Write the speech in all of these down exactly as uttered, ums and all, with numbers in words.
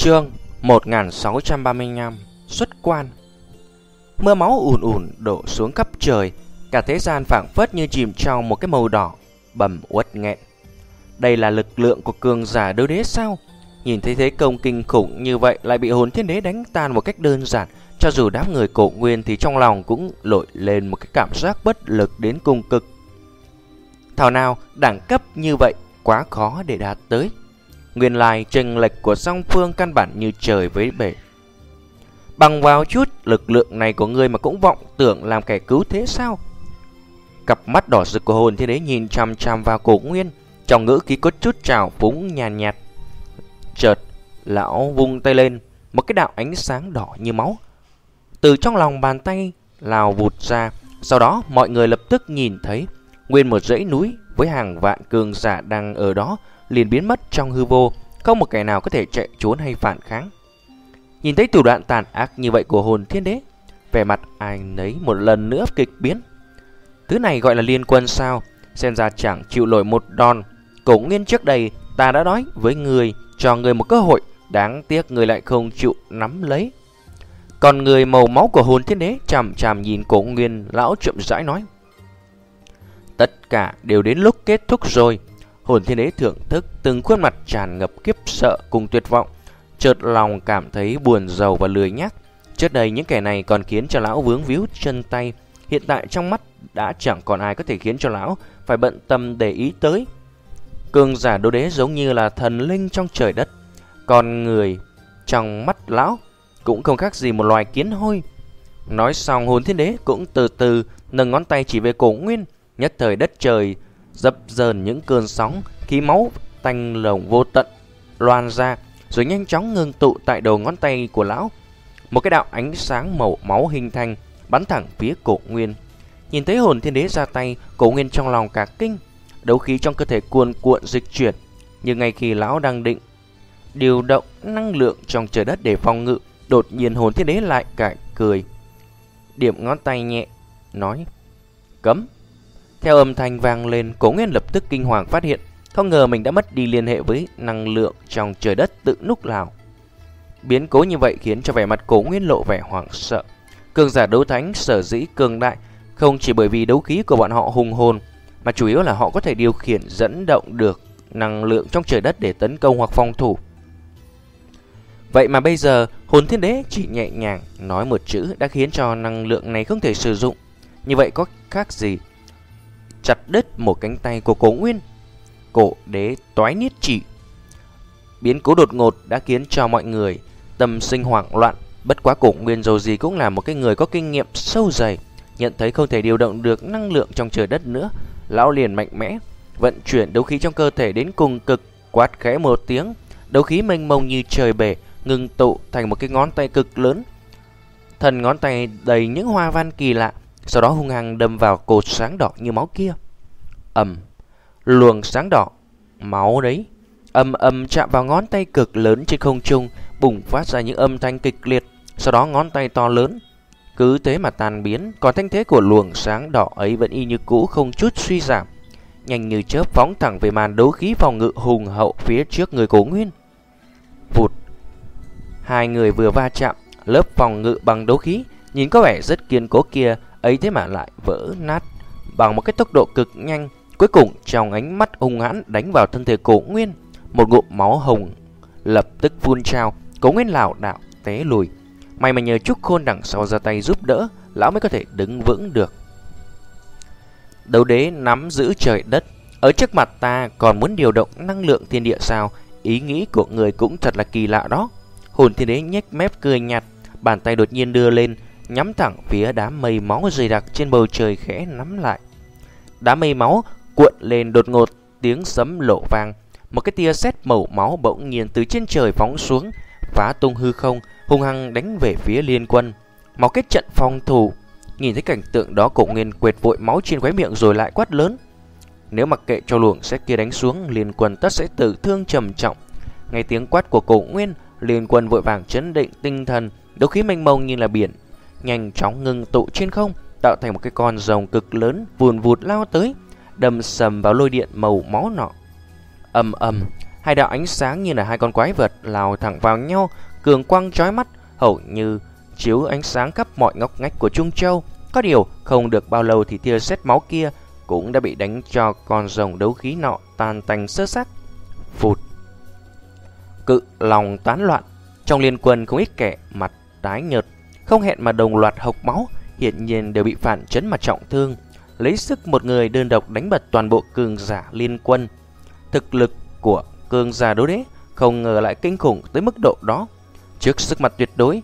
Chương một nghìn sáu trăm ba mươi lăm Xuất quan. Mưa máu ùn ùn đổ xuống khắp trời, cả thế gian phảng phất như chìm trong một cái màu đỏ bầm uất nghẹn. Đây là lực lượng của cường giả đấu đế sao? Nhìn thấy thế công kinh khủng như vậy lại bị hồn thiên đế đánh tan một cách đơn giản, cho dù đám người Cổ Nguyên thì trong lòng cũng nổi lên một cái cảm giác bất lực đến cùng cực. Thảo nào đẳng cấp như vậy quá khó để đạt tới. Nguyên lai chênh lệch của song phương căn bản như trời với bể. Bằng vào chút lực lượng này của ngươi mà cũng vọng tưởng làm kẻ cứu thế sao? Cặp mắt đỏ rực của hồn thiên đế nhìn chằm chằm vào Cổ Nguyên, trong ngữ khí có chút trào phúng nhàn nhạt, nhạt. Chợt lão vung tay lên, một cái đạo ánh sáng đỏ như máu từ trong lòng bàn tay lao vụt ra. Sau đó mọi người lập tức nhìn thấy nguyên một dãy núi với hàng vạn cường giả đang ở đó liền biến mất trong hư vô, không một kẻ nào có thể chạy trốn hay phản kháng. Nhìn thấy thủ đoạn tàn ác như vậy của hồn thiên đế, vẻ mặt ai nấy một lần nữa kịch biến. Thứ này gọi là liên quân sao? Xem ra chẳng chịu nổi một đòn. Cổ Nguyên, trước đây ta đã nói với người, cho người một cơ hội, đáng tiếc người lại không chịu nắm lấy. Còn người màu máu của hồn thiên đế chằm chằm nhìn Cổ Nguyên, lão chậm rãi nói: tất cả đều đến lúc kết thúc rồi. Hồn thiên đế thưởng thức từng khuôn mặt tràn ngập kiếp sợ cùng tuyệt vọng, chợt lòng cảm thấy buồn rầu và lười nhác. Trước đây những kẻ này còn khiến cho lão vướng víu chân tay, hiện tại trong mắt đã chẳng còn ai có thể khiến cho lão phải bận tâm để ý tới. Cường giả đấu đế giống như là thần linh trong trời đất, còn người trong mắt lão cũng không khác gì một loài kiến hôi. Nói xong, hồn thiên đế cũng từ từ nâng ngón tay chỉ về Cổ Nguyên. Nhất thời đất trời dập dờn những cơn sóng, khí máu tanh lồng vô tận loan ra, rồi nhanh chóng ngưng tụ tại đầu ngón tay của lão. Một cái đạo ánh sáng màu máu hình thành, bắn thẳng phía Cổ Nguyên. Nhìn thấy hồn thiên đế ra tay, Cổ Nguyên trong lòng cả kinh, đấu khí trong cơ thể cuồn cuộn dịch chuyển. Nhưng ngay khi lão đang định điều động năng lượng trong trời đất để phòng ngự, đột nhiên hồn thiên đế lại cải cười, điểm ngón tay nhẹ nói: cấm. Theo âm thanh vang lên, Cổ Nguyên lập tức kinh hoàng phát hiện, không ngờ mình đã mất đi liên hệ với năng lượng trong trời đất tự lúc nào. Biến cố như vậy khiến cho vẻ mặt Cổ Nguyên lộ vẻ hoảng sợ. Cường giả đấu thánh sở dĩ cường đại không chỉ bởi vì đấu khí của bọn họ hùng hồn, mà chủ yếu là họ có thể điều khiển dẫn động được năng lượng trong trời đất để tấn công hoặc phòng thủ. Vậy mà bây giờ hồn thiên đế chỉ nhẹ nhàng nói một chữ đã khiến cho năng lượng này không thể sử dụng. Như vậy có khác gì chặt đứt một cánh tay của Cổ Nguyên? Cổ đế toái niết chỉ. Biến cố đột ngột đã khiến cho mọi người tâm sinh hoảng loạn. Bất quá Cổ Nguyên dù gì cũng là một cái người có kinh nghiệm sâu dày, nhận thấy không thể điều động được năng lượng trong trời đất nữa, lão liền mạnh mẽ vận chuyển đấu khí trong cơ thể đến cùng cực, quát khẽ một tiếng, đấu khí mênh mông như trời bể ngưng tụ thành một cái ngón tay cực lớn. Thần ngón tay đầy những hoa văn kỳ lạ, sau đó hung hăng đâm vào cột sáng đỏ như máu kia. Ầm, luồng sáng đỏ máu đấy ầm ầm chạm vào ngón tay cực lớn trên không trung, bùng phát ra những âm thanh kịch liệt. Sau đó ngón tay to lớn cứ thế mà tan biến, còn thanh thế của luồng sáng đỏ ấy vẫn y như cũ, không chút suy giảm, nhanh như chớp phóng thẳng về màn đấu khí phòng ngự hùng hậu phía trước người Cổ Nguyên. Vụt, hai người vừa va chạm, lớp phòng ngự bằng đấu khí nhìn có vẻ rất kiên cố kia ấy thế mà lại vỡ nát bằng một cái tốc độ cực nhanh. Cuối cùng trong ánh mắt hung hãn đánh vào thân thể Cổ Nguyên, một ngụm máu hồng lập tức phun trào. Cổ Nguyên lảo đảo té lùi. May mà nhờ Trúc Khôn đằng sau ra tay giúp đỡ, lão mới có thể đứng vững được. Đấu đế nắm giữ trời đất, ở trước mặt ta còn muốn điều động năng lượng thiên địa sao? Ý nghĩ của người cũng thật là kỳ lạ đó. Hồn thiên đế nhếch mép cười nhạt, bàn tay đột nhiên đưa lên, nhắm thẳng phía đám mây máu dày đặc trên bầu trời khẽ nắm lại. Đám mây máu cuộn lên đột ngột, tiếng sấm lộ vang, một cái tia sét màu máu bỗng nhiên từ trên trời phóng xuống, phá tung hư không, hung hăng đánh về phía liên quân. Mau kết trận phòng thủ. Nhìn thấy cảnh tượng đó, Cổ Nguyên quệt vội máu trên khóe miệng rồi lại quát lớn: nếu mặc kệ cho luồng sét kia đánh xuống, liên quân tất sẽ tử thương trầm trọng. Nghe tiếng quát của Cổ Nguyên, liên quân vội vàng chấn định tinh thần, đấu khí mênh mông như là biển nhanh chóng ngưng tụ trên không, tạo thành một cái con rồng cực lớn vùn vụt lao tới, đâm sầm vào lôi điện màu máu nọ. Ầm ầm, Hai đạo ánh sáng như là hai con quái vật lao thẳng vào nhau, cường quang chói mắt, hầu như chiếu ánh sáng khắp mọi ngóc ngách của Trung Châu. Có điều không được bao lâu thì tia sét máu kia cũng đã bị đánh cho con rồng đấu khí nọ tan tành sơ xác. Phụt. Cự lòng tán loạn, trong liên quân không ít kẻ mặt tái nhợt, không hẹn mà đồng loạt hộc máu, hiển nhiên đều bị phản chấn mà trọng thương. Lấy sức một người đơn độc đánh bật toàn bộ cường giả liên quân. Thực lực của cường giả đấu đế không ngờ lại kinh khủng tới mức độ đó. Trước sức mặt tuyệt đối,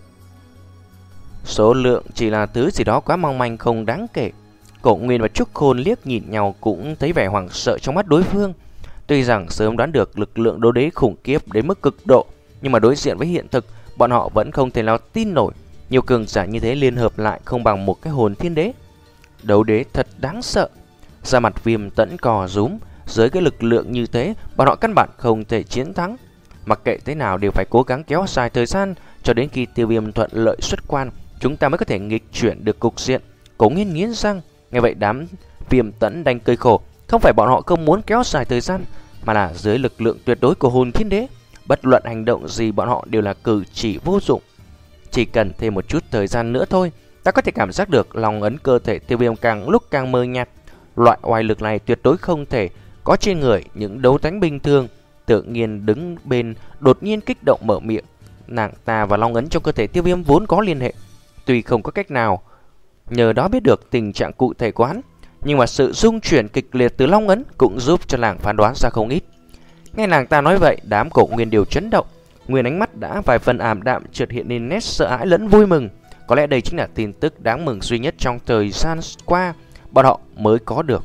số lượng chỉ là thứ gì đó quá mong manh không đáng kể. Cổ Nguyên và Trúc Khôn liếc nhìn nhau cũng thấy vẻ hoảng sợ trong mắt đối phương. Tuy rằng sớm đoán được lực lượng đấu đế khủng khiếp đến mức cực độ, nhưng mà đối diện với hiện thực, bọn họ vẫn không thể nào tin nổi. Nhiều cường giả như thế liên hợp lại không bằng một cái hồn thiên đế. Đấu đế thật đáng sợ. Da mặt Viêm Tẫn cò rúm. Dưới cái lực lượng như thế, bọn họ căn bản không thể chiến thắng. Mặc kệ thế nào đều phải cố gắng kéo dài thời gian cho đến khi Tiêu Viêm thuận lợi xuất quan, chúng ta mới có thể nghịch chuyển được cục diện. Cố Nghiên nghiến răng. Nghe vậy đám Viêm Tẫn đành cười khổ. Không phải bọn họ không muốn kéo dài thời gian, mà là dưới lực lượng tuyệt đối của hồn thiên đế, bất luận hành động gì bọn họ đều là cử chỉ vô dụng. Chỉ cần thêm một chút thời gian nữa thôi, ta có thể cảm giác được lòng ấn cơ thể Tiêu Viêm càng lúc càng mờ nhạt. Loại oai lực này tuyệt đối không thể có trên người những đấu tánh bình thường. Tự nhiên đứng bên đột nhiên kích động mở miệng. Nàng ta và long ấn trong cơ thể Tiêu Viêm vốn có liên hệ, tuy không có cách nào nhờ đó biết được tình trạng cụ thể của hắn, nhưng mà sự rung chuyển kịch liệt từ long ấn cũng giúp cho nàng phán đoán ra không ít. Nghe nàng ta nói vậy, đám Cổ Nguyên đều chấn động. Nguyên ánh mắt đã vài phần ảm đạm, chợt hiện lên nét sợ hãi lẫn vui mừng. Có lẽ đây chính là tin tức đáng mừng duy nhất trong thời gian qua bọn họ mới có được.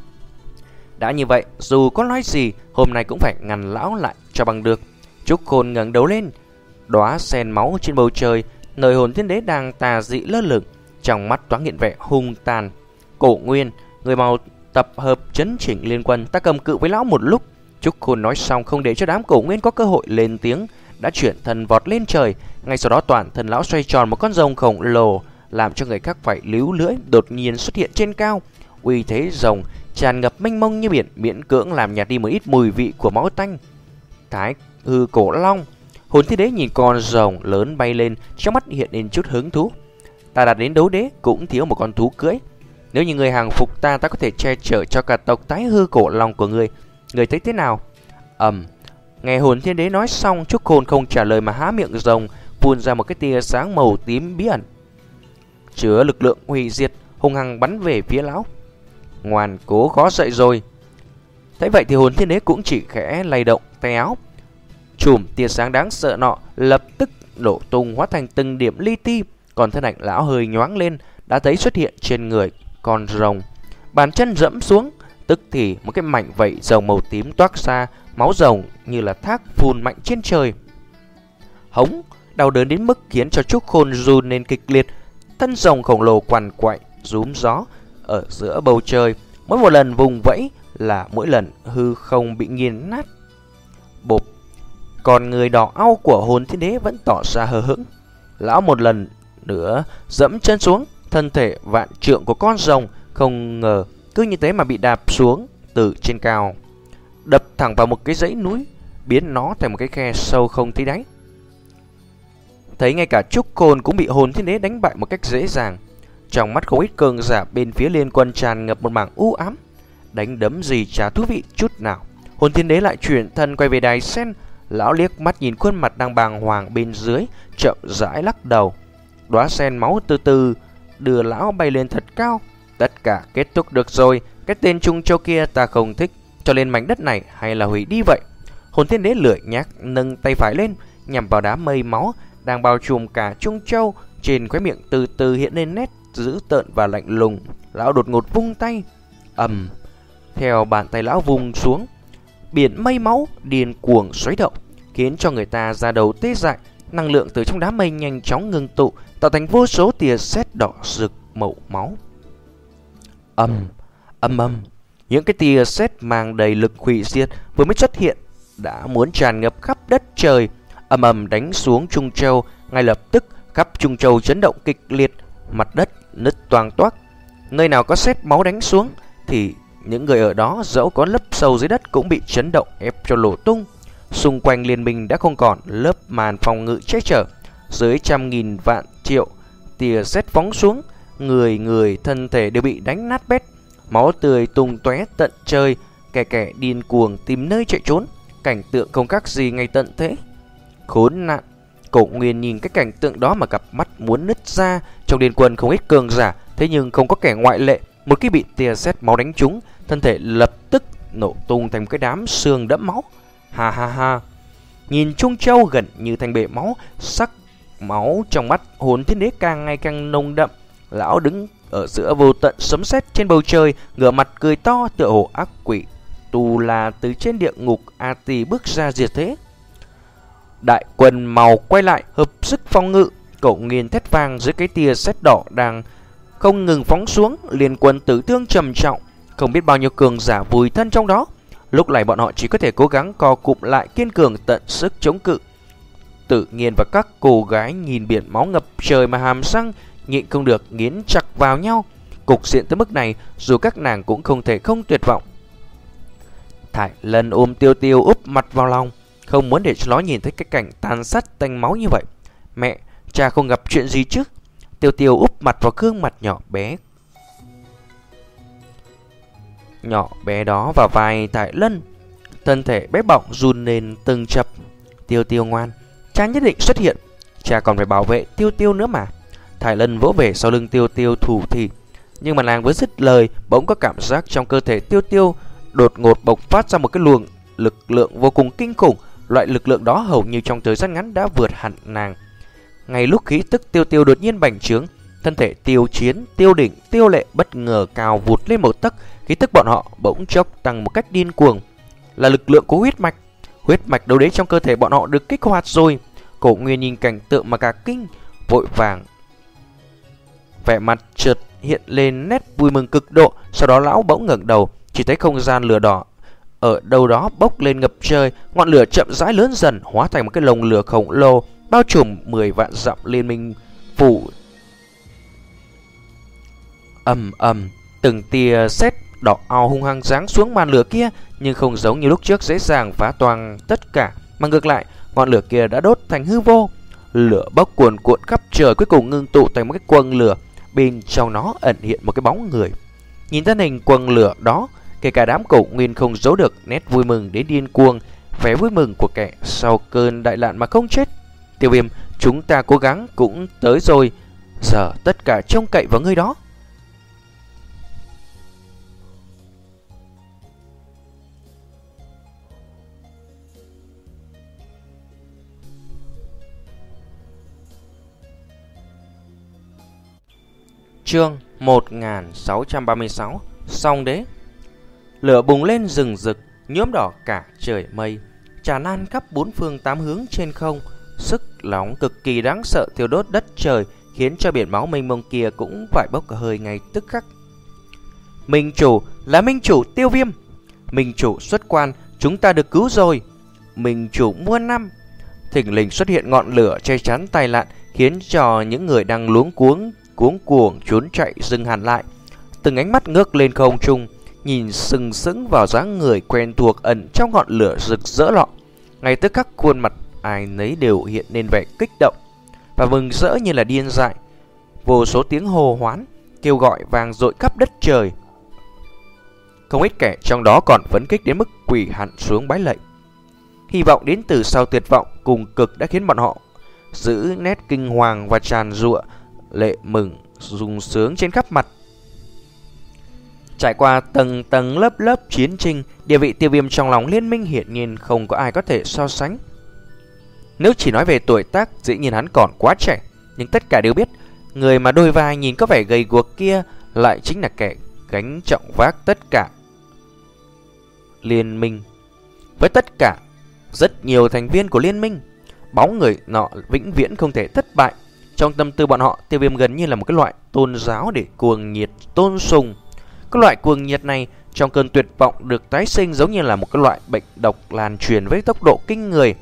Đã như vậy, dù có nói gì, hôm nay cũng phải ngăn lão lại cho bằng được. Trúc Khôn ngẩng đầu lên, đóa sen máu trên bầu trời, nơi hồn thiên đế đang tà dị lơ lửng, trong mắt toáng hiện vẻ hung tàn. Cổ Nguyên, người mau tập hợp chấn chỉnh liên quân, ta cầm cự với lão một lúc. Trúc Khôn nói xong không để cho đám Cổ Nguyên có cơ hội lên tiếng, đã chuyển thân vọt lên trời. Ngay sau đó toàn thân lão xoay tròn một con rồng khổng lồ, làm cho người khác phải líu lưỡi, đột nhiên xuất hiện trên cao. Uy thế rồng tràn ngập mênh mông như biển, miễn cưỡng làm nhạt đi một ít mùi vị của máu tanh. Thái hư cổ long. Hồn thiên đế nhìn con rồng lớn bay lên, trong mắt hiện lên chút hứng thú. Ta đạt đến đấu đế cũng thiếu một con thú cưỡi. Nếu như người hàng phục ta, ta có thể che chở cho cả tộc Thái hư cổ long của người. Người thấy thế nào? Ầm. Um, nghe hồn thiên đế nói xong, Trúc Khôn không trả lời mà há miệng rồng, phun ra một cái tia sáng màu tím bí ẩn, chứa lực lượng hủy diệt, hung hăng bắn về phía lão. Ngoan cố khó dậy rồi. Thấy vậy thì hồn thiên đế cũng chỉ khẽ lay động tay áo, chùm tia sáng đáng sợ nọ lập tức nổ tung hóa thành từng điểm li ti. Còn thân ảnh lão hơi nhoáng lên, đã thấy xuất hiện trên người con rồng. Bàn chân dẫm xuống, tức thì một cái mảnh vảy rồng màu tím toát ra, máu rồng như là thác phun mạnh trên trời. Hống, đau đớn đến mức khiến cho Trúc Khôn run lên kịch liệt. Thân rồng khổng lồ quằn quại rúm gió ở giữa bầu trời, mỗi một lần vùng vẫy là mỗi lần hư không bị nghiền nát. Bộp. Còn người đỏ au của hồn thiên đế vẫn tỏ ra hờ hững. Lão một lần nữa dẫm chân xuống, thân thể vạn trượng của con rồng không ngờ cứ như thế mà bị đạp xuống từ trên cao, đập thẳng vào một cái dãy núi, biến nó thành một cái khe sâu không thấy đáy. Thấy ngay cả Trúc Khôn cũng bị hồn thiên đế đánh bại một cách dễ dàng, trong mắt không ít cường giả bên phía liên quân tràn ngập một mảng u ám. Đánh đấm gì chả thú vị chút nào. Hồn thiên đế lại chuyển thân quay về đài sen. Lão liếc mắt nhìn khuôn mặt đang bàng hoàng bên dưới, chậm rãi lắc đầu. Đóa sen máu từ từ đưa lão bay lên thật cao. Tất cả kết thúc được rồi. Cái tên Trung Châu kia ta không thích, cho lên mảnh đất này hay là hủy đi vậy? Hồn thiên đế lười nhác nâng tay phải lên, nhằm vào đám mây máu đang bao trùm cả Trung Châu. Trên khóe miệng từ từ hiện lên nét dữ tợn và lạnh lùng. Lão đột ngột vung tay. Ầm. Theo bàn tay lão vung xuống, biển mây máu điên cuồng xoáy động, khiến cho người ta ra đầu tê dại. Năng lượng từ trong đám mây nhanh chóng ngưng tụ, tạo thành vô số tia sét đỏ rực màu máu. Ầm, ầm ầm. Những cái tia sét mang đầy lực hủy diệt vừa mới xuất hiện đã muốn tràn ngập khắp đất trời, ầm ầm đánh xuống Trung Châu. Ngay lập tức khắp Trung Châu chấn động kịch liệt, mặt đất nứt toang toác. Nơi nào có sét máu đánh xuống thì những người ở đó dẫu có lấp sâu dưới đất cũng bị chấn động ép cho nổ tung. Xung quanh liên minh đã không còn lớp màn phòng ngự che chở. Dưới trăm nghìn vạn triệu tia sét phóng xuống, người người thân thể đều bị đánh nát bét, máu tươi tung tóe tận trời, kẻ kẻ điên cuồng tìm nơi chạy trốn. Cảnh tượng không khác gì ngày tận thế. Khốn nạn! Cổ Nguyên nhìn cái cảnh tượng đó mà cặp mắt muốn nứt ra. Trong liên quân không ít cường giả, thế nhưng không có kẻ ngoại lệ. Một khi bị tia sét máu đánh trúng, thân thể lập tức nổ tung thành một cái đám xương đẫm máu. Ha ha ha! Nhìn Trung Châu gần như thành bể máu, sắc máu trong mắt Hồn Thiên Đế càng ngày càng nồng đậm. Lão đứng ở giữa vô tận sấm sét trên bầu trời, ngửa mặt cười to tựa hồ ác quỷ Tu La từ trên địa ngục A Tỳ bước ra diệt thế. Đại quân màu quay lại hợp sức phòng ngự. Cổ Nguyên thét vang dưới cái tia sét đỏ đang không ngừng phóng xuống. Liên quân tử thương trầm trọng, không biết bao nhiêu cường giả vùi thân trong đó. Lúc này bọn họ chỉ có thể cố gắng co cụm lại, kiên cường tận sức chống cự. Tự nhiên và các cô gái nhìn biển máu ngập trời mà hàm răng nhịn không được nghiến chặt vào nhau. Cục diện tới mức này, dù các nàng cũng không thể không tuyệt vọng. Thải Lân ôm Tiêu Tiêu úp mặt vào lòng, không muốn để cho nó nhìn thấy cái cảnh tàn sát tanh máu như vậy. Mẹ, cha không gặp chuyện gì chứ? Tiêu Tiêu úp mặt vào gương mặt nhỏ bé Nhỏ bé đó vào vai Thải Lân, thân thể bé bỏng run lên từng chập. Tiêu Tiêu ngoan, cha nhất định xuất hiện, cha còn phải bảo vệ Tiêu Tiêu nữa mà. Thải Lân vỗ về sau lưng Tiêu Tiêu thủ thỉ. Nhưng mà nàng vừa dứt lời, bỗng có cảm giác trong cơ thể Tiêu Tiêu đột ngột bộc phát ra một cái luồng lực lượng vô cùng kinh khủng. Loại lực lượng đó hầu như trong thời gian ngắn đã vượt hẳn nàng. Ngay lúc khí tức Tiêu Tiêu đột nhiên bành trướng, thân thể Tiêu Chiến, Tiêu Đỉnh, Tiêu Lệ bất ngờ cao vụt lên một tấc. Khí tức bọn họ bỗng chốc tăng một cách điên cuồng, là lực lượng của huyết mạch. Huyết mạch đâu đấy trong cơ thể bọn họ được kích hoạt rồi. Cổ Nguyên nhìn cảnh tượng mà cả kinh, vội vàng vẻ mặt chợt hiện lên nét vui mừng cực độ. Sau đó lão bỗng ngẩng đầu, chỉ thấy không gian lửa đỏ ở đâu đó bốc lên ngập trời. Ngọn lửa chậm rãi lớn dần, hóa thành một cái lồng lửa khổng lồ bao trùm mười vạn dặm liên minh phủ. Ầm ầm, từng tia sét đỏ ao hung hăng giáng xuống màn lửa kia, nhưng không giống như lúc trước dễ dàng phá toang tất cả, mà ngược lại, ngọn lửa kia đã đốt thành hư vô. Lửa bốc cuồn cuộn khắp trời, cuối cùng ngưng tụ thành một cái quầng lửa, bên trong nó ẩn hiện một cái bóng người. Nhìn thân hình quầng lửa đó, kể cả đám Cổ Nguyên không giấu được nét vui mừng đến điên cuồng, vẻ vui mừng của kẻ sau cơn đại nạn mà không chết. Tiêu Viêm, chúng ta cố gắng cũng tới rồi, giờ tất cả trông cậy vào ngươi đó. Chương một nghìn sáu trăm ba mươi sáu. Song Đế. Lửa bùng lên rừng rực, nhuốm đỏ cả trời mây, tràn lan khắp bốn phương tám hướng trên không. Sức nóng cực kỳ đáng sợ thiêu đốt đất trời, khiến cho biển máu mênh mông kia cũng phải bốc hơi ngay tức khắc. Minh chủ, là Minh chủ Tiêu Viêm. Minh chủ xuất quan, chúng ta được cứu rồi. Minh chủ muôn năm. Thình lình xuất hiện ngọn lửa che chắn tai nạn, khiến cho những người đang luống cuống cuống cuồng trốn chạy dừng hẳn lại. Từng ánh mắt ngước lên không trung, nhìn sừng sững vào dáng người quen thuộc ẩn trong ngọn lửa rực rỡ lọ. Ngay tức khắc khuôn mặt ai nấy đều hiện lên vẻ kích động và mừng rỡ như là điên dại. Vô số tiếng hô hoán kêu gọi vang dội khắp đất trời. Không ít kẻ trong đó còn phấn khích đến mức quỳ hẳn xuống bái lạy. Hy vọng đến từ sau tuyệt vọng cùng cực đã khiến bọn họ giữ nét kinh hoàng và tràn rụa lệ mừng rung sướng trên khắp mặt. Trải qua tầng tầng lớp lớp chiến tranh, địa vị Tiêu Viêm trong lòng liên minh hiển nhiên không có ai có thể so sánh. Nếu chỉ nói về tuổi tác, dĩ nhiên hắn còn quá trẻ, nhưng tất cả đều biết, người mà đôi vai nhìn có vẻ gầy guộc kia lại chính là kẻ gánh trọng vác tất cả liên minh. Với tất cả rất nhiều thành viên của liên minh, bóng người nọ vĩnh viễn không thể thất bại. Trong tâm tư bọn họ, Tiêu Viêm gần như là một cái loại tôn giáo để cuồng nhiệt tôn sùng. Cái loại cuồng nhiệt này trong cơn tuyệt vọng được tái sinh, giống như là một cái loại bệnh độc lan truyền với tốc độ kinh người.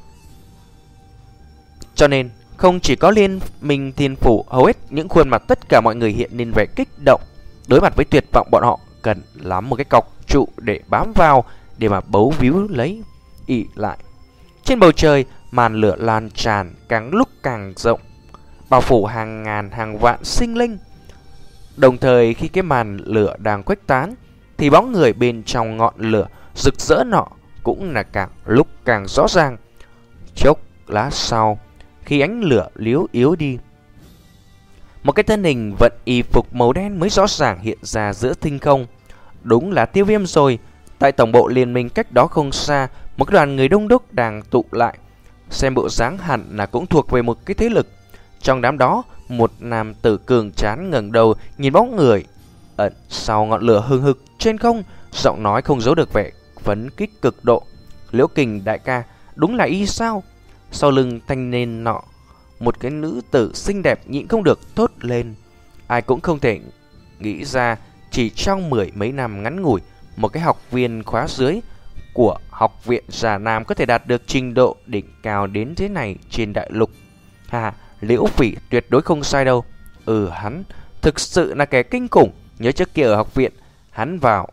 Cho nên không chỉ có liên minh thiên phủ, hầu hết những khuôn mặt tất cả mọi người hiện lên vẻ kích động. Đối mặt với tuyệt vọng, bọn họ cần lắm một cái cọc trụ để bám vào, để mà bấu víu lấy ỷ lại. Trên bầu trời, màn lửa lan tràn càng lúc càng rộng, bao phủ hàng ngàn hàng vạn sinh linh. Đồng thời khi cái màn lửa đang khuếch tán, thì bóng người bên trong ngọn lửa rực rỡ nọ cũng là càng lúc càng rõ ràng. Chốc lát sau, khi ánh lửa liếu yếu đi, một cái thân hình vận y phục màu đen mới rõ ràng hiện ra giữa thinh không. Đúng là Tiêu Viêm rồi. Tại tổng bộ liên minh cách đó không xa, một cái đoàn người đông đúc đang tụ lại. Xem bộ dáng hẳn là cũng thuộc về một cái thế lực. Trong đám đó, một nam tử cường tráng ngẩng đầu nhìn bóng người ẩn sau ngọn lửa hừng hực trên không, giọng nói không giấu được vẻ phấn kích cực độ. Liễu Kình đại ca, đúng là y sao? Sau lưng thanh niên nọ, một cái nữ tử xinh đẹp nhịn không được thốt lên. Ai cũng không thể nghĩ ra, chỉ trong mười mấy năm ngắn ngủi, một cái học viên khóa dưới của học viện Già Nam có thể đạt được trình độ đỉnh cao đến thế này trên đại lục. Hà, Liễu Phỉ tuyệt đối không sai đâu. Ừ, hắn thực sự là kẻ kinh khủng. Nhớ trước kia ở học viện, hắn vào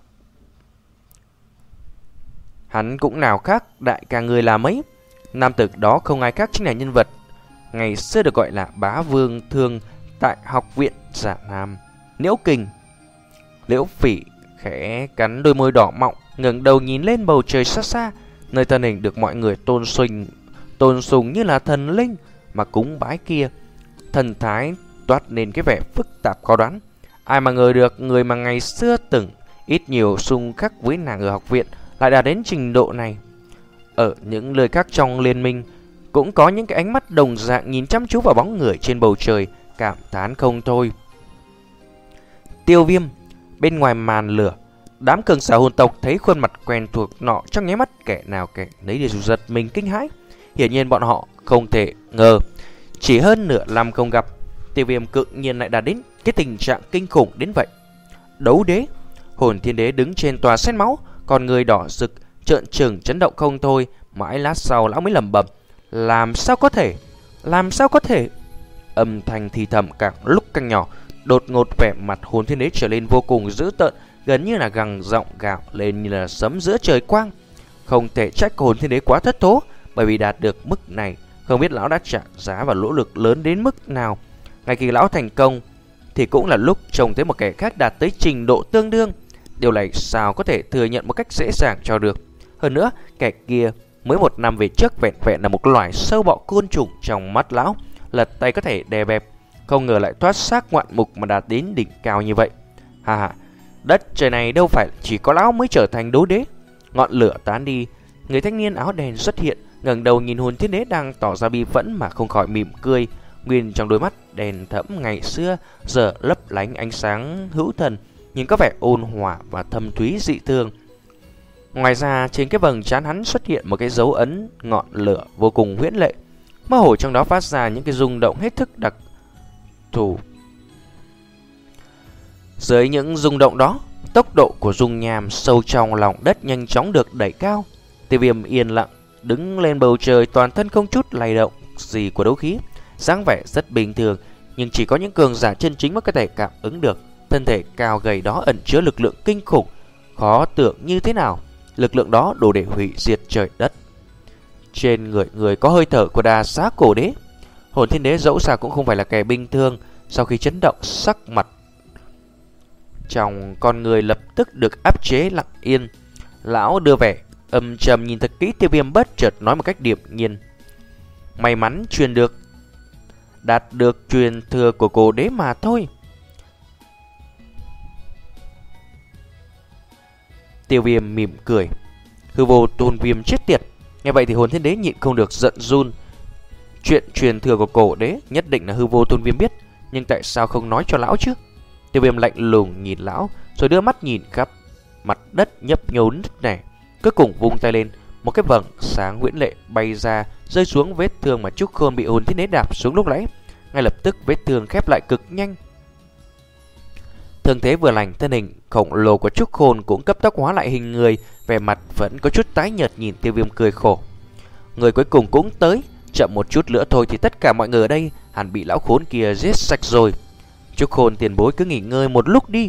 Hắn cũng nào khác đại ca người là mấy. Nam tử đó không ai khác chính là nhân vật ngày xưa được gọi là bá vương thương tại học viện Già Nam, Liễu Kình. Liễu Phỉ khẽ cắn đôi môi đỏ mọng, ngẩng đầu nhìn lên bầu trời xa xa, nơi thân hình được mọi người tôn sùng tôn sùng như là thần linh mà cúng bái kia. Thần thái toát nên cái vẻ phức tạp khó đoán. Ai mà ngờ được người mà ngày xưa từng ít nhiều xung khắc với nàng ở học viện lại đạt đến trình độ này. Ở những lời khác trong liên minh cũng có những cái ánh mắt đồng dạng nhìn chăm chú vào bóng người trên bầu trời, cảm thán không thôi. Tiêu Viêm. Bên ngoài màn lửa, đám cường giả hồn tộc thấy khuôn mặt quen thuộc nọ trong nháy mắt kẻ nào kẻ nấy đều giật mình kinh hãi. Hiển nhiên bọn họ không thể ngờ chỉ hơn nửa năm không gặp, Tiêu Viêm cự nhiên lại đạt đến cái tình trạng kinh khủng đến vậy. Đấu đế. Hồn Thiên Đế đứng trên tòa xét máu, còn người đỏ rực trợn trừng chấn động không thôi. Mãi lát sau lão mới lẩm bẩm, làm sao có thể, làm sao có thể. Âm thanh thì thầm càng lúc càng nhỏ. Đột ngột vẻ mặt Hồn Thiên Đế trở lên vô cùng dữ tợn, gần như là gằn giọng gào lên như là sấm giữa trời quang. Không thể trách Hồn Thiên Đế quá thất thố, bởi vì đạt được mức này, không biết lão đã trả giá và nỗ lực lớn đến mức nào. Ngay khi lão thành công thì cũng là lúc trông thấy một kẻ khác đạt tới trình độ tương đương. Điều này sao có thể thừa nhận một cách dễ dàng cho được. Hơn nữa, kẻ kia mới một năm về trước vẹn vẹn là một loài sâu bọ côn trùng trong mắt lão, lật tay có thể đè bẹp. Không ngờ lại thoát xác ngoạn mục mà đạt đến đỉnh cao như vậy. Hà hà, đất trời này đâu phải chỉ có lão mới trở thành đấu đế. Ngọn lửa tán đi, người thanh niên áo đen xuất hiện, ngẩng đầu nhìn Hồn Thiên Đế đang tỏ ra bi phẫn mà không khỏi mỉm cười. Nguyên trong đôi mắt đèn thẫm ngày xưa giờ lấp lánh ánh sáng hữu thần, nhìn có vẻ ôn hòa và thâm thúy dị thường. Ngoài ra trên cái vầng trán hắn xuất hiện một cái dấu ấn ngọn lửa vô cùng huyễn lệ, mơ hồ trong đó phát ra những cái rung động hết sức đặc thù. Dưới những rung động đó, tốc độ của dung nham sâu trong lòng đất nhanh chóng được đẩy cao. Tiêu Viêm yên lặng đứng lên bầu trời, toàn thân không chút lay động gì của đấu khí, dáng vẻ rất bình thường, nhưng chỉ có những cường giả chân chính mới có thể cảm ứng được. Thân thể cao gầy đó ẩn chứa lực lượng kinh khủng, khó tưởng như thế nào. Lực lượng đó đủ để hủy diệt trời đất. Trên người người có hơi thở của Đa Xá Cổ Đế. Hồn Thiên Đế dẫu sao cũng không phải là kẻ bình thường. Sau khi chấn động, sắc mặt trong con người lập tức được áp chế lặng yên. Lão đưa vẻ âm trầm nhìn thật kỹ Tiêu Viêm, bất chợt nói một cách điềm nhiên, may mắn truyền được đạt được truyền thừa của Cổ Đế mà thôi. Tiêu Viêm mỉm cười, hư vô tôn viêm chết tiệt. Nghe vậy thì Hồn Thiên Đế nhịn không được giận run. Chuyện truyền thừa của Cổ Đế nhất định là hư vô tôn viêm biết, nhưng tại sao không nói cho lão chứ? Tiêu Viêm lạnh lùng nhìn lão, rồi đưa mắt nhìn khắp mặt đất nhấp nhô nứt nẻ. Cuối cùng vung tay lên, một cái vầng sáng huyễn lệ bay ra, rơi xuống vết thương mà Trúc Khôn bị Hồn Thiên Đế đạp xuống lúc nãy. Ngay lập tức vết thương khép lại cực nhanh. Thương thế vừa lành, thân hình khổng lồ của Trúc Khôn cũng cấp tốc hóa lại hình người, vẻ mặt vẫn có chút tái nhợt nhìn Tiêu Viêm cười khổ. Người cuối cùng cũng tới, chậm một chút nữa thôi thì tất cả mọi người ở đây hẳn bị lão khốn kia giết sạch rồi. Trúc Khôn tiền bối cứ nghỉ ngơi một lúc đi.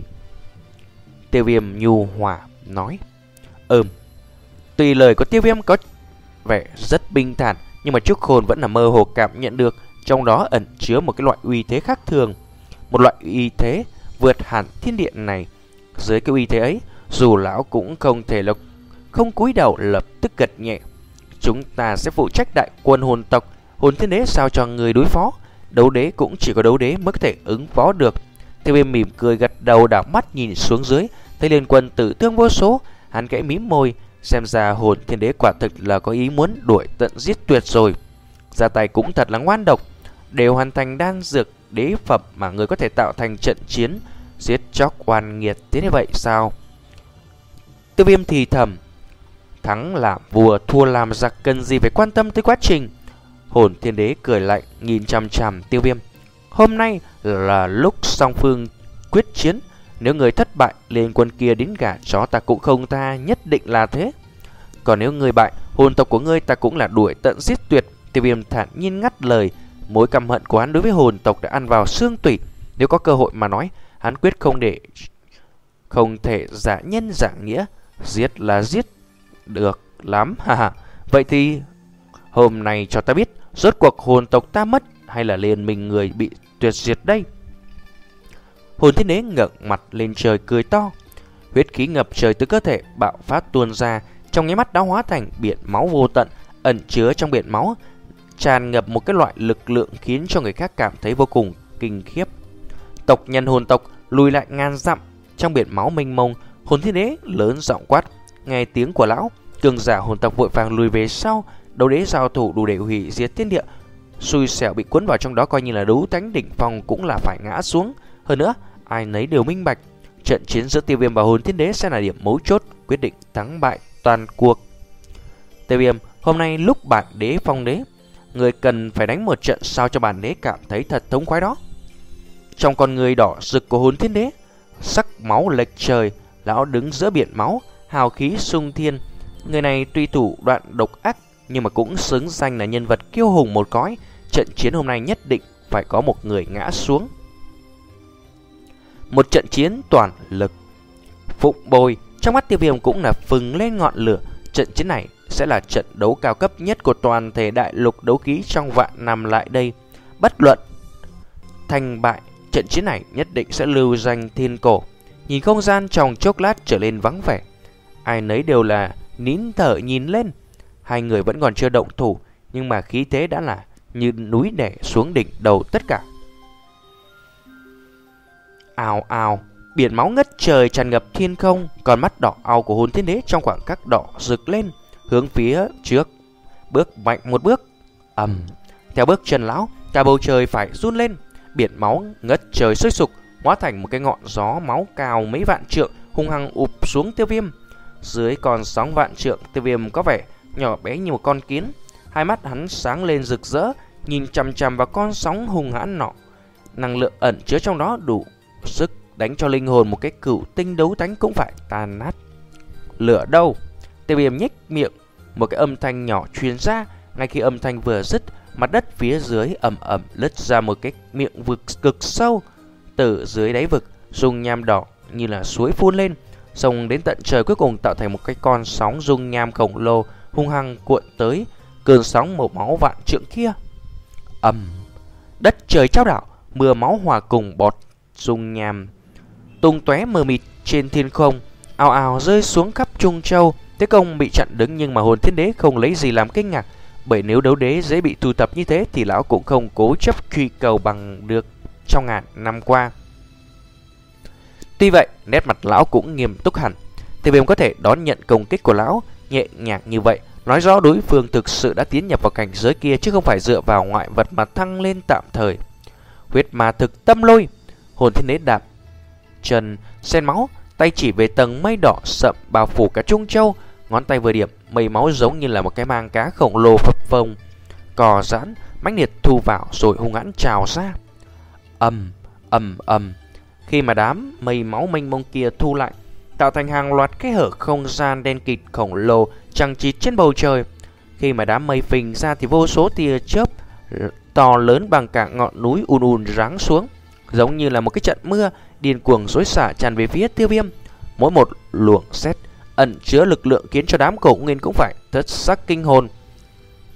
Tiêu Viêm nhu hòa nói. Ừm. Tùy lời của Tiêu Viêm có vẻ rất bình thản, nhưng mà Trúc Khôn vẫn là mơ hồ cảm nhận được trong đó ẩn chứa một cái loại uy thế khác thường, một loại uy thế vượt hẳn thiên địa này. Dưới cái uy thế ấy, dù lão cũng không thể là không cúi đầu, lập tức gật nhẹ. Chúng ta sẽ phụ trách đại quân hồn tộc, hồn thiên đế sao cho người đối phó. Đấu đế cũng chỉ có đấu đế mới có thể ứng phó được. Tiêu Viêm mỉm cười gật đầu, đảo mắt nhìn xuống dưới, thấy liên quân tử thương vô số. Hắn kẽ mím môi, xem ra hồn thiên đế quả thực là có ý muốn đuổi tận giết tuyệt rồi. Ra tay cũng thật là ngoan độc, đều hoàn thành đan dược đế phẩm mà người có thể tạo thành trận chiến giết chóc oan nghiệt thế như vậy sao? Tiêu Viêm thì thầm, thắng làm vua, thua làm giặc, cần gì phải quan tâm tới quá trình. Hồn thiên đế cười lạnh, nhìn chằm chằm Tiêu Viêm. Hôm nay là lúc song phương quyết chiến, nếu người thất bại, liên quân kia đến gà chó ta cũng không tha, nhất định là thế. Còn nếu người bại, hồn tộc của ngươi ta cũng là đuổi tận giết tuyệt. Tiêu Viêm thản nhiên ngắt lời, mối căm hận của hắn đối với hồn tộc đã ăn vào xương tủy. Nếu có cơ hội mà nói, hắn quyết không để không thể giả nhân giả nghĩa, giết là giết được lắm. Ha vậy thì hôm nay cho ta biết, rốt cuộc hồn tộc ta mất hay là liên minh người bị tuyệt diệt đây? Hồn thiên đế ngẩng mặt lên trời cười to, huyết khí ngập trời từ cơ thể bạo phát tuôn ra, trong nháy mắt đã hóa thành biển máu vô tận. Ẩn chứa trong biển máu tràn ngập một cái loại lực lượng khiến cho người khác cảm thấy vô cùng kinh khiếp. Tộc nhân hồn tộc lùi lại ngàn dặm. Trong biển máu mênh mông, hồn thiên đế lớn giọng quát. Nghe tiếng của lão, cường giả hồn tộc vội vàng lùi về sau. Đấu đế giao thủ đủ để hủy diệt thiên địa, xui xẻo bị cuốn vào trong đó, coi như là đấu thánh đỉnh phong cũng là phải ngã xuống. Hơn nữa, ai nấy đều minh bạch, trận chiến giữa Tiêu Viêm và hồn thiên đế sẽ là điểm mấu chốt quyết định thắng bại toàn cuộc. Tiêu Viêm, hôm nay lúc bản đế phong đế, người cần phải đánh một trận sao cho bản đế cảm thấy thật thống khoái đó. Trong con người đỏ rực của hồn thiên đế, sắc máu lệch trời, lão đứng giữa biển máu, hào khí sung thiên. Người này tuy thủ đoạn độc ác, nhưng mà cũng xứng danh là nhân vật kiêu hùng một cõi. Trận chiến hôm nay nhất định phải có một người ngã xuống. Một trận chiến toàn lực. Phụng bồi, trong mắt Tiêu Viêm cũng là phừng lên ngọn lửa. Trận chiến này sẽ là trận đấu cao cấp nhất của toàn thể đại lục đấu khí trong vạn năm lại đây. Bất luận thành bại, trận chiến này nhất định sẽ lưu danh thiên cổ. Nhìn không gian trong chốc lát trở nên vắng vẻ, ai nấy đều là nín thở nhìn lên. Hai người vẫn còn chưa động thủ, nhưng mà khí thế đã là như núi đè xuống đỉnh đầu tất cả. Ào ào, biển máu ngất trời tràn ngập thiên không. Còn mắt đỏ ao của hồn thiên đế trong khoảng khắc đỏ rực lên, hướng phía trước bước mạnh một bước. ầm um, theo bước chân lão, cả bầu trời phải run lên. Biển máu ngất trời sôi sục, hóa thành một cái ngọn gió máu cao mấy vạn trượng, hung hăng ụp xuống Tiêu Viêm. Dưới con sóng vạn trượng, Tiêu Viêm có vẻ nhỏ bé như một con kiến. Hai mắt hắn sáng lên rực rỡ, nhìn chằm chằm vào con sóng hung hãn nọ. Năng lượng ẩn chứa trong đó đủ sức đánh cho linh hồn một cái cửu tinh đấu thánh cũng phải tan nát. Lửa đâu? Tiêu Viêm nhếch miệng, một cái âm thanh nhỏ truyền ra. Ngay khi âm thanh vừa dứt, mặt đất phía dưới ẩm ẩm lứt ra một cái miệng vực cực sâu. Từ dưới đáy vực, dung nham đỏ như là suối phun lên, xông đến tận trời, cuối cùng tạo thành một cái con sóng dung nham khổng lồ hung hăng cuộn tới cơn sóng màu máu vạn trượng kia. Ầm, đất trời chao đảo, mưa máu hòa cùng bọt dung nham tung tóe mờ mịt trên thiên không, ào ào rơi xuống khắp Trung Châu. Thế công bị chặn đứng, nhưng mà hồn thiên đế không lấy gì làm kinh ngạc, bởi nếu đấu đế dễ bị thu thập như thế thì lão cũng không cố chấp truy cầu bằng được trong ngàn năm qua. Tuy vậy, nét mặt lão cũng nghiêm túc hẳn. Tiêu Viêm có thể đón nhận công kích của lão nhẹ nhàng như vậy, nói rõ đối phương thực sự đã tiến nhập vào cảnh giới kia, chứ không phải dựa vào ngoại vật mà thăng lên tạm thời. Huyết ma thực tâm lôi. Hồn thiên đế đạp chân xen máu, tay chỉ về tầng mây đỏ sậm bao phủ cả Trung Châu. Ngón tay vừa điểm, mây máu giống như là một cái mang cá khổng lồ phập phồng, cò giãn mãnh liệt thu vào rồi hung hãn trào ra. Ầm ầm ầm. Khi mà đám mây máu mênh mông kia thu lại, tạo thành hàng loạt cái hở không gian đen kịt khổng lồ chằng chịt trên bầu trời. Khi mà đám mây phình ra thì vô số tia chớp to lớn bằng cả ngọn núi ùn ùn giáng xuống, giống như là một cái trận mưa điên cuồng xối xả tràn về phía Tiêu Viêm. Mỗi một luồng sét ẩn chứa lực lượng khiến cho đám cổ nguyên cũng phải thất sắc kinh hồn.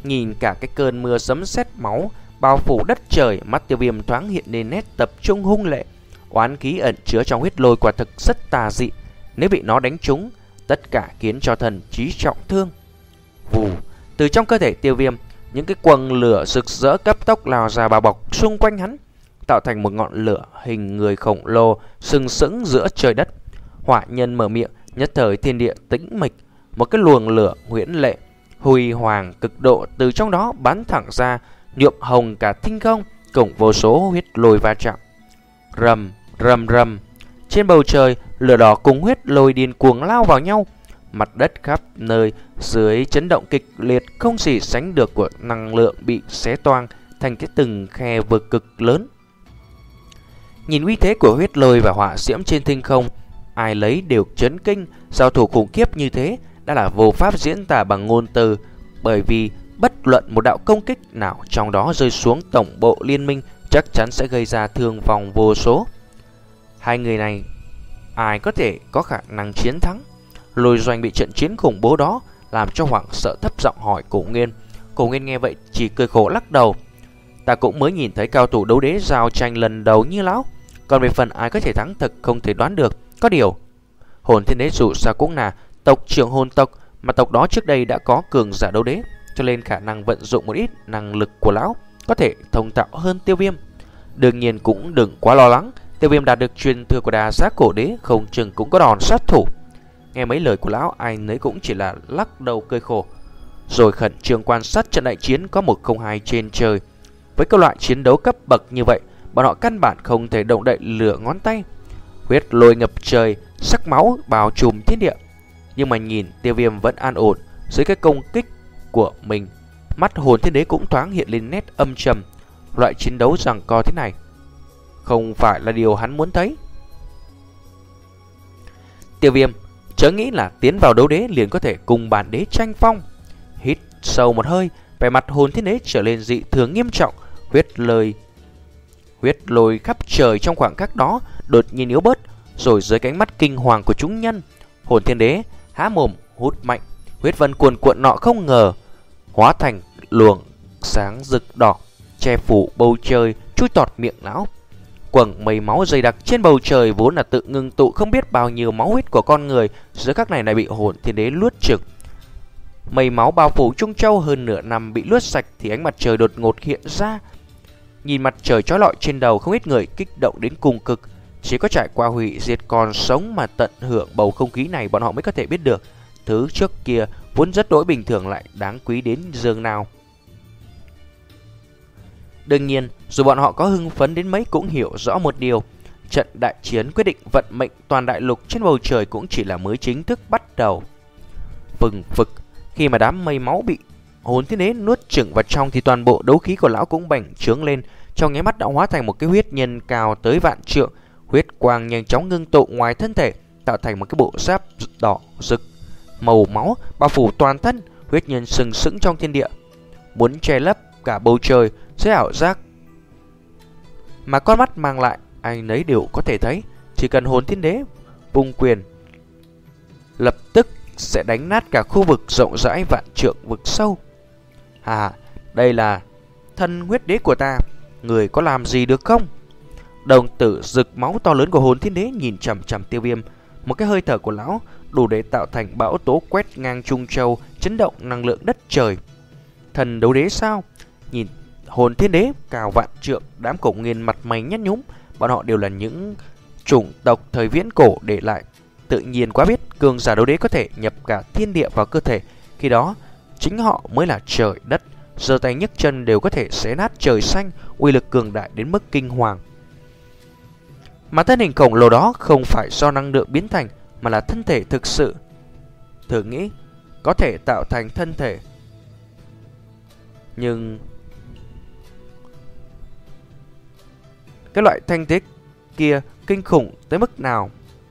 Nhìn cả cái cơn mưa sấm sét máu bao phủ đất trời, mắt Tiêu Viêm thoáng hiện lên nét tập trung hung lệ. Oán khí ẩn chứa trong huyết lôi quả thực rất tà dị, nếu bị nó đánh trúng, tất cả khiến cho thần trí trọng thương. Vù, từ trong cơ thể Tiêu Viêm, những cái quầng lửa rực rỡ cấp tốc lao ra bao bọc xung quanh hắn, tạo thành một ngọn lửa hình người khổng lồ sừng sững giữa trời đất. Hỏa nhân mở miệng, nhất thời thiên địa tĩnh mịch, một cái luồng lửa huyễn lệ, huy hoàng cực độ từ trong đó bắn thẳng ra, nhuộm hồng cả thinh không, cùng vô số huyết lôi va chạm. Rầm, rầm rầm, trên bầu trời, lửa đỏ cùng huyết lôi điên cuồng lao vào nhau. Mặt đất khắp nơi dưới chấn động kịch liệt không gì sánh được của năng lượng bị xé toang thành cái từng khe vực cực lớn. Nhìn uy thế của huyết lôi và hỏa diễm trên thinh không, ai lấy đều chấn kinh. Giao thủ khủng khiếp như thế đã là vô pháp diễn tả bằng ngôn từ, bởi vì bất luận một đạo công kích nào trong đó rơi xuống tổng bộ liên minh chắc chắn sẽ gây ra thương vong vô số. Hai người này ai có thể có khả năng chiến thắng? Lôi Doanh bị trận chiến khủng bố đó làm cho hoảng sợ, thấp giọng hỏi Cổ Nguyên. Cổ Nguyên nghe vậy chỉ cười khổ lắc đầu. Ta cũng mới nhìn thấy cao thủ đấu đế giao tranh lần đầu như lão, còn về phần ai có thể thắng thật không thể đoán được. Có điều Hồn Thiên Đế dù sao cũng là tộc trưởng hồn tộc, mà tộc đó trước đây đã có cường giả đấu đế, cho nên khả năng vận dụng một ít năng lực của lão có thể thông thạo hơn Tiêu Viêm. Đương nhiên cũng đừng quá lo lắng, Tiêu Viêm đạt được truyền thừa của Đà Giá Cổ Đế, không chừng cũng có đòn sát thủ. Nghe mấy lời của lão, ai nấy cũng chỉ là lắc đầu cười khổ, rồi khẩn trương quan sát trận đại chiến có một không hai trên trời. Với các loại chiến đấu cấp bậc như vậy, bọn họ căn bản không thể động đậy lửa ngón tay. Huyết lôi ngập trời, sắc máu bao trùm thiên địa. Nhưng mà nhìn Tiêu Viêm vẫn an ổn dưới cái công kích của mình, mắt Hồn Thiên Đế cũng thoáng hiện lên nét âm trầm. Loại chiến đấu giằng co thế này không phải là điều hắn muốn thấy. Tiêu Viêm chớ nghĩ là tiến vào đấu đế liền có thể cùng bản đế tranh phong. Hít sâu một hơi, vẻ mặt Hồn Thiên Đế trở lên dị thường nghiêm trọng. Huyết lôi Huyết lôi khắp trời trong khoảng khắc đó đột nhiên yếu bớt, rồi dưới cái ánh mắt kinh hoàng của chúng nhân, Hồn Thiên Đế há mồm hút mạnh, huyết vân cuồn cuộn nọ không ngờ hóa thành luồng sáng rực đỏ che phủ bầu trời, chui tọt miệng lão. Quầng mây máu dày đặc trên bầu trời vốn là tự ngưng tụ không biết bao nhiêu máu huyết của con người, giữa các này lại bị Hồn Thiên Đế luốt trực. Mây máu bao phủ Trung Châu hơn nửa năm bị luốt sạch thì ánh mặt trời đột ngột hiện ra. Nhìn mặt trời chói lọi trên đầu, không ít người kích động đến cùng cực. Chỉ có trải qua hủy diệt còn sống mà tận hưởng bầu không khí này, bọn họ mới có thể biết được thứ trước kia vốn rất đỗi bình thường lại đáng quý đến dường nào. Đương nhiên, dù bọn họ có hưng phấn đến mấy cũng hiểu rõ một điều, trận đại chiến quyết định vận mệnh toàn đại lục trên bầu trời cũng chỉ là mới chính thức bắt đầu. Phừng phực, khi mà đám mây máu bị Hồn Thiên Đế nuốt chửng vào trong thì toàn bộ đấu khí của lão cũng bành trướng lên, trong nháy mắt đã hóa thành một cái huyết nhân cao tới vạn trượng. Huyết quang nhanh chóng ngưng tụ ngoài thân thể, tạo thành một cái bộ giáp đỏ rực màu máu bao phủ toàn thân. Huyết nhân sừng sững trong thiên địa, muốn che lấp cả bầu trời dưới ảo giác mà con mắt mang lại, ai nấy đều có thể thấy. Chỉ cần Hồn Thiên Đế vung quyền, lập tức sẽ đánh nát cả khu vực rộng rãi vạn trượng vực sâu. À, đây là thân huyết đế của ta, người có làm gì được không? Đồng tử rực máu to lớn của Hồn Thiên Đế nhìn chằm chằm Tiêu Viêm. Một cái hơi thở của lão đủ để tạo thành bão tố quét ngang Trung Châu, chấn động năng lượng đất trời. Thần đấu đế sao? Nhìn Hồn Thiên Đế cao vạn trượng, đám Cổ Nguyên mặt mày nhăn nhúm. Bọn họ đều là những chủng tộc thời viễn cổ để lại, tự nhiên quá biết cường giả đấu đế có thể nhập cả thiên địa vào cơ thể, khi đó chính họ mới là trời đất, giơ tay nhấc chân đều có thể xé nát trời xanh, uy lực cường đại đến mức kinh hoàng. Mà thân hình khổng lồ đó không phải do năng lượng biến thành, mà là thân thể thực sự. Thử nghĩ, có thể tạo thành thân thể, nhưng cái loại thanh thế kia kinh khủng tới mức nào?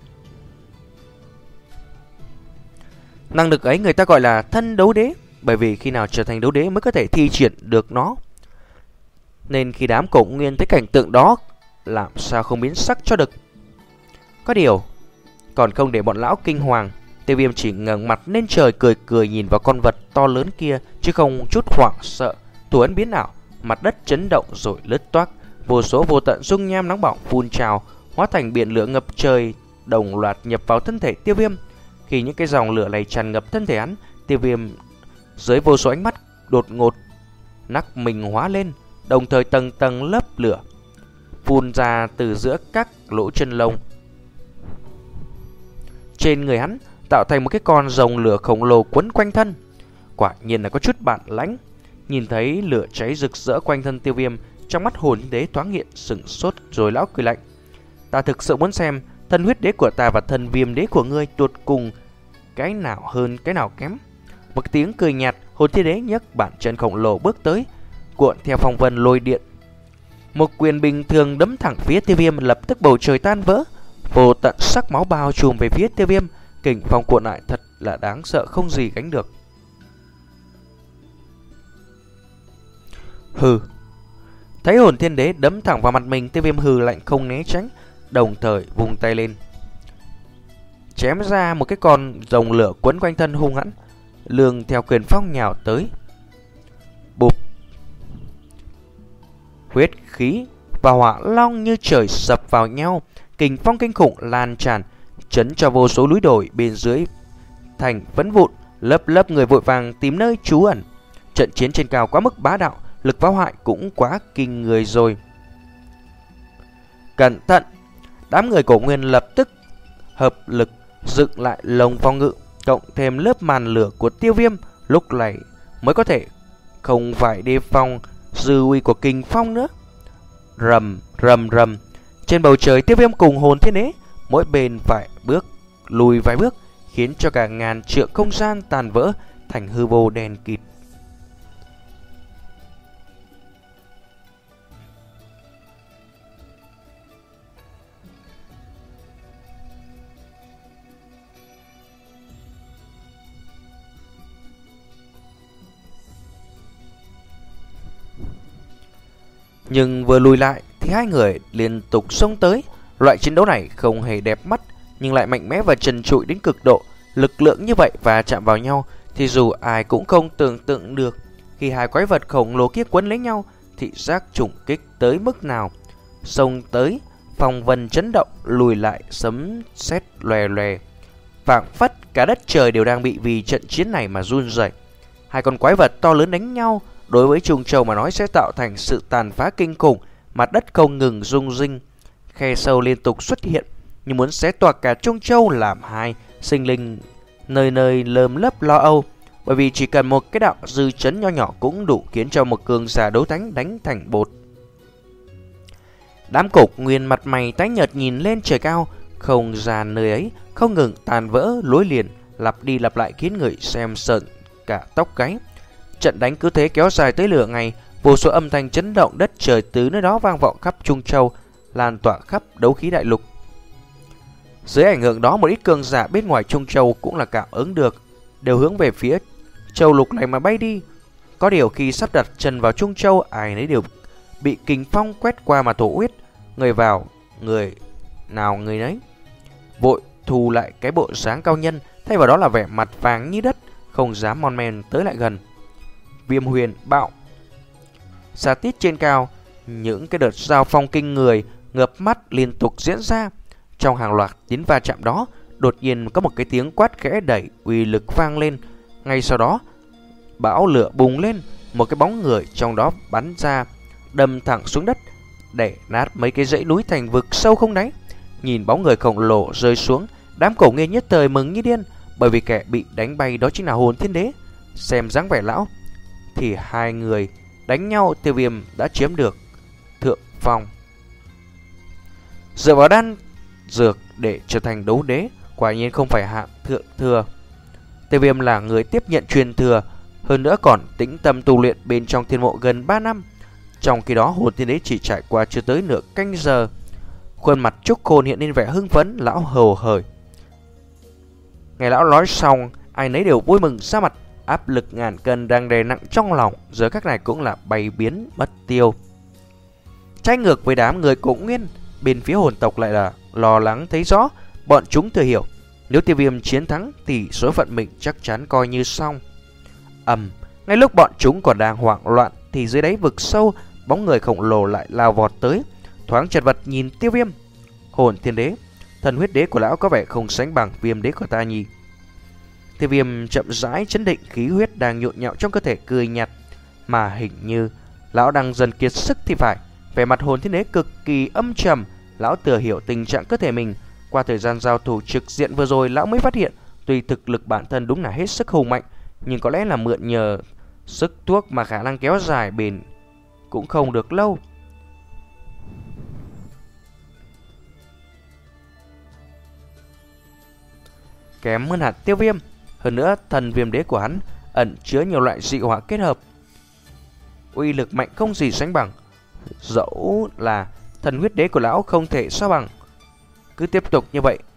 Năng lực ấy người ta gọi là thân đấu đế, bởi vì khi nào trở thành đấu đế mới có thể thi triển được nó. Nên khi đám Cổ Nguyên thấy cảnh tượng đó, làm sao không biến sắc cho được. Có điều còn không để bọn lão kinh hoàng, Tiêu Viêm chỉ ngẩng mặt lên trời cười cười nhìn vào con vật to lớn kia, chứ không chút hoảng sợ. Thủ ấn biến ảo, mặt đất chấn động rồi lướt toác, vô số vô tận dung nham nóng bỏng phun trào, hóa thành biển lửa ngập trời, đồng loạt nhập vào thân thể Tiêu Viêm. Khi những cái dòng lửa này tràn ngập thân thể hắn, Tiêu Viêm dưới vô số ánh mắt đột ngột nắc mình hóa lên, đồng thời tầng tầng lớp lửa phun ra từ giữa các lỗ chân lông trên người hắn, tạo thành một cái con rồng lửa khổng lồ quấn quanh thân. Quả nhiên là có chút bản lãnh. Nhìn thấy lửa cháy rực rỡ quanh thân Tiêu Viêm, trong mắt hồn đế thoáng hiện sững sốt, rồi lão cười lạnh: ta thực sự muốn xem thân huyết đế của ta và thân viêm đế của ngươi tụt cùng cái nào hơn cái nào kém. Một tiếng cười nhạt, hồn thiên đế nhấc bàn chân khổng lồ bước tới, cuộn theo phong vân lôi điện. Một quyền bình thường đấm thẳng phía Tiêu Viêm, lập tức bầu trời tan vỡ, vô tận sắc máu bao trùm về phía Tiêu Viêm. Kình phong cuộn lại thật là đáng sợ, không gì gánh được. Hừ. Thấy hồn thiên đế đấm thẳng vào mặt mình, Tiêu Viêm hừ lạnh không né tránh, đồng thời vung tay lên, chém ra một cái con rồng lửa quấn quanh thân hung hãn, lường theo quyền phong nhào tới. Bụp. Huyết khí và hỏa long như trời sập vào nhau, kình phong kinh khủng lan tràn, chấn cho vô số núi đồi bên dưới thành vỡ vụn, lớp lớp người vội vàng tìm nơi trú ẩn. Trận chiến trên cao quá mức bá đạo, lực phá hoại cũng quá kinh người rồi. Cẩn thận! Đám người Cổ Nguyên lập tức hợp lực dựng lại lồng phòng ngự, cộng thêm lớp màn lửa của Tiêu Viêm, lúc này mới có thể không phải đề phòng dư uy của kình phong nữa. Rầm rầm rầm, trên bầu trời Tiêu Viêm cùng hồn thiên đế mỗi bên phải bước lùi vài bước, khiến cho cả ngàn trượng không gian tàn vỡ thành hư vô đen kịt. Nhưng vừa lùi lại thì hai người liên tục xông tới. Loại chiến đấu này không hề đẹp mắt, nhưng lại mạnh mẽ và trần trụi đến cực độ. Lực lượng như vậy và chạm vào nhau thì dù ai cũng không tưởng tượng được. Khi hai quái vật khổng lồ kia quấn lấy nhau, thị giác trùng kích tới mức nào. Xông tới, phong vân chấn động, lùi lại sấm sét lòe lòe, phảng phất cả đất trời đều đang bị vì trận chiến này mà run rẩy. Hai con quái vật to lớn đánh nhau, đối với Trung Châu mà nói sẽ tạo thành sự tàn phá kinh khủng. Mặt đất không ngừng rung rinh, khe sâu liên tục xuất hiện, như muốn xé toạc cả Trung Châu làm hai. Sinh linh nơi nơi lơm lấp lo âu, bởi vì chỉ cần một cái đạo dư chấn nho nhỏ cũng đủ khiến cho một cường giả đấu thánh đánh thành bột. Đám Cổ Nguyên mặt mày tái nhợt nhìn lên trời cao, không gian nơi ấy không ngừng tàn vỡ lối liền, lặp đi lặp lại khiến người xem sợn cả tóc gáy. Trận đánh cứ thế kéo dài tới nửa ngày, vô số âm thanh chấn động đất trời từ nơi đó vang vọng khắp Trung Châu, lan tỏa khắp đấu khí đại lục. Dưới ảnh hưởng đó, một ít cường giả bên ngoài Trung Châu cũng là cảm ứng được, đều hướng về phía châu lục này mà bay đi. Có điều khi sắp đặt chân vào Trung Châu, ai nấy đều bị kình phong quét qua mà thổ huyết, người vào người nào người nấy vội thu lại cái bộ dáng cao nhân, thay vào đó là vẻ mặt vàng như đất, không dám mon men tới lại gần. Viêm huyền bạo xa tít trên cao, những cái đợt giao phong kinh người ngập mắt liên tục diễn ra. Trong hàng loạt tiếng va chạm đó, đột nhiên có một cái tiếng quát khẽ đẩy uy lực vang lên. Ngay sau đó, bão lửa bùng lên, một cái bóng người trong đó bắn ra, đâm thẳng xuống đất, để nát mấy cái dãy núi thành vực sâu không đáy. Nhìn bóng người khổng lồ rơi xuống, đám Cổ Nguyên nhất thời mừng như điên, bởi vì kẻ bị đánh bay đó chính là hồn thiên đế. Xem dáng vẻ lão thì hai người đánh nhau, Tiêu Viêm đã chiếm được thượng phong. Dựa vào đan dược để trở thành đấu đế, quả nhiên không phải hạng thượng thừa. Tiêu Viêm là người tiếp nhận truyền thừa, hơn nữa còn tĩnh tâm tu luyện bên trong thiên mộ gần ba năm. Trong khi đó hồn thiên đế chỉ trải qua chưa tới nửa canh giờ. Khuôn mặt Trúc Khôn hiện lên vẻ hưng phấn, lão hầu hởi. Nghe lão nói xong, ai nấy đều vui mừng ra mặt. Áp lực ngàn cân đang đè nặng trong lòng giờ các này cũng là bay biến mất tiêu. Trái ngược với đám người Cổ Nguyên, bên phía hồn tộc lại là lo lắng thấy rõ. Bọn chúng thừa hiểu Nếu Tiêu Viêm chiến thắng thì số phận mình chắc chắn coi như xong. Ầm, ngay lúc bọn chúng còn đang hoảng loạn thì dưới đáy vực sâu, bóng người khổng lồ lại lao vọt tới, thoáng chật vật nhìn Tiêu Viêm. Hồn Thiên Đế, thần huyết đế của lão có vẻ không sánh bằng Viêm đế của ta nhỉ? Tiêu Viêm chậm rãi chấn định, khí huyết đang nhộn nhạo trong cơ thể cười nhạt, mà hình như lão đang dần kiệt sức thì phải. Vẻ mặt Hồn Thiên Đế cực kỳ âm trầm, lão tựa hiểu tình trạng cơ thể mình. Qua thời gian giao thủ trực diện vừa rồi, lão mới phát hiện tuy thực lực bản thân đúng là hết sức hùng mạnh, nhưng có lẽ là mượn nhờ sức thuốc mà khả năng kéo dài bền cũng không được lâu. Kém hơn hẳn Tiêu Viêm. Hơn nữa, thần viêm đế của hắn ẩn chứa nhiều loại dị hỏa kết hợp, uy lực mạnh không gì sánh bằng. Dẫu là thần huyết đế của lão không thể so bằng. Cứ tiếp tục như vậy,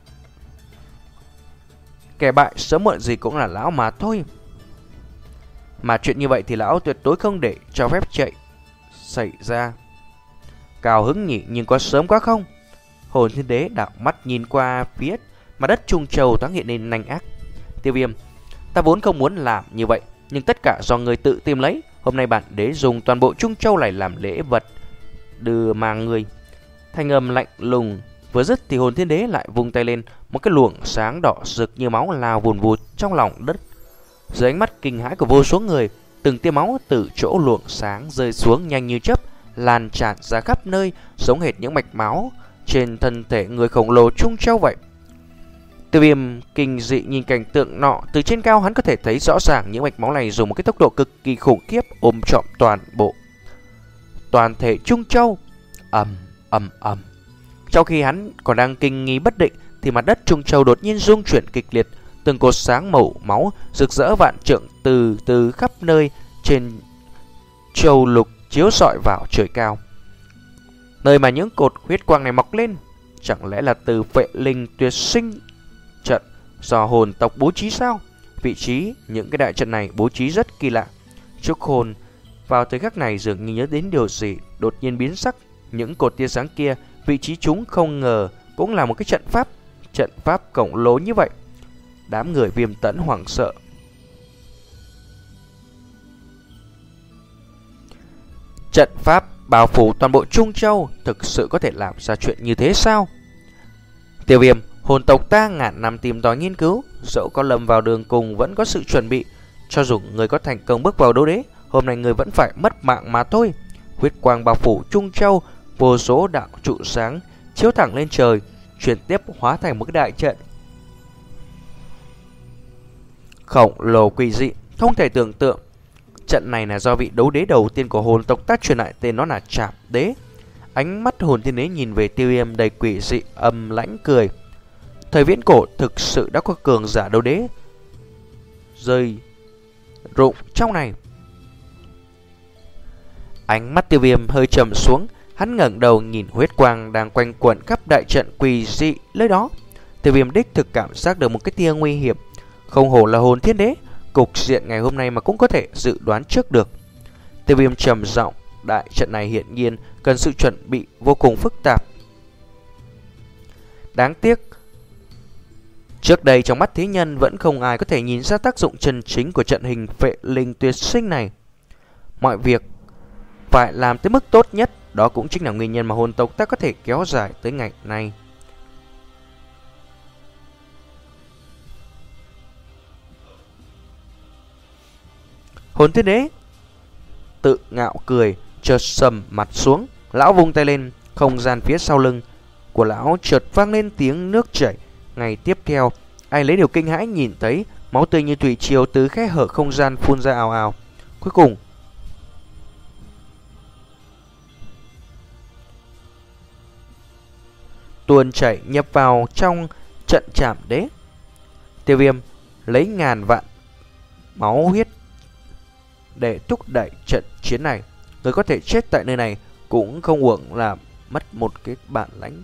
kẻ bại sớm muộn gì cũng là lão mà thôi. Mà chuyện như vậy thì lão tuyệt đối không để cho phép chạy xảy ra. Cao hứng nhỉ, nhưng có sớm quá không? Hồn Thiên Đế đảo mắt nhìn qua phía mặt đất Trung Châu thoáng hiện lên nanh ác. Tiêu Viêm, ta vốn không muốn làm như vậy, nhưng tất cả do người tự tìm lấy. Hôm nay bản đế dùng toàn bộ Trung Châu này làm lễ vật đưa mang người. Thanh âm lạnh lùng vừa dứt thì Hồn Thiên Đế lại vung tay lên, một cái luồng sáng đỏ rực như máu lao vùn vụt trong lòng đất. Dưới ánh mắt kinh hãi của vô số người, từng tia máu từ chỗ luồng sáng rơi xuống nhanh như chớp, lan tràn ra khắp nơi, giống hệt những mạch máu trên thân thể người khổng lồ Trung Châu vậy. Tiêu Viêm kinh dị nhìn cảnh tượng nọ, từ trên cao hắn có thể thấy rõ ràng những mạch máu này dùng một cái tốc độ cực kỳ khủng khiếp ôm trọn toàn bộ toàn thể Trung Châu. Ầm ầm ầm. Trong khi hắn còn đang kinh nghi bất định thì mặt đất Trung Châu đột nhiên rung chuyển kịch liệt, từng cột sáng màu máu rực rỡ vạn trượng từ từ khắp nơi trên châu lục chiếu rọi vào trời cao. Nơi mà những cột huyết quang này mọc lên, chẳng lẽ là từ Vệ Linh Tuyệt Sinh trận do hồn tộc bố trí sao? Vị trí những cái đại trận này bố trí rất kỳ lạ. Trúc Hồn vào thời khắc này dường như nhớ đến điều gì, đột nhiên biến sắc. Những cột tia sáng kia, vị trí chúng không ngờ cũng là một cái trận pháp, trận pháp khổng lồ như vậy. Đám người Viêm Tẫn hoảng sợ. Trận pháp bao phủ toàn bộ Trung Châu, thực sự có thể làm ra chuyện như thế sao? Tiêu Viêm, hồn tộc ta ngàn năm tìm tòi nghiên cứu, dẫu có lầm vào đường cùng vẫn có sự chuẩn bị. Cho dù người có thành công bước vào đấu đế, hôm nay người vẫn phải mất mạng mà thôi. Huyết quang bao phủ Trung Châu, vô số đạo trụ sáng chiếu thẳng lên trời, chuyển tiếp hóa thành một cái đại trận khổng lồ quỷ dị, không thể tưởng tượng. Trận này là do vị đấu đế đầu tiên của hồn tộc ta truyền lại, tên nó là Trảm Đế. Ánh mắt Hồn Thiên Đế nhìn về Tiêu Viêm đầy quỷ dị, âm lãnh cười. Thời viễn cổ thực sự đã có cường giả đấu đế rơi rụng trong này. Ánh mắt Tiêu Viêm hơi trầm xuống, hắn ngẩng đầu nhìn huyết quang đang quanh quẩn khắp đại trận quỷ dị nơi đó. Tiêu Viêm đích thực cảm giác được một cái tia nguy hiểm. Không hổ là Hồn Thiên Đế, cục diện ngày hôm nay mà cũng có thể dự đoán trước được. Tiêu Viêm trầm giọng, đại trận này hiện nhiên cần sự chuẩn bị vô cùng phức tạp. Đáng tiếc, trước đây trong mắt thế nhân vẫn không ai có thể nhìn ra tác dụng chân chính của trận hình Vệ Linh Tuyệt Sinh này. Mọi việc phải làm tới mức tốt nhất, đó cũng chính là nguyên nhân mà hồn tộc ta có thể kéo dài tới ngày nay. Hồn Thiên Đế tự ngạo cười, chợt sầm mặt xuống, lão vung tay lên, không gian phía sau lưng của lão chợt vang lên tiếng nước chảy. Ngày tiếp theo, ai lấy điều kinh hãi nhìn thấy máu tươi như thủy triều từ khe hở không gian phun ra ào ào. Cuối cùng, tuôn chảy nhập vào trong trận Trảm Đế. Tiêu Viêm lấy ngàn vạn máu huyết để thúc đẩy trận chiến này. Người có thể chết tại nơi này cũng không uổng là mất một cái bản lãnh.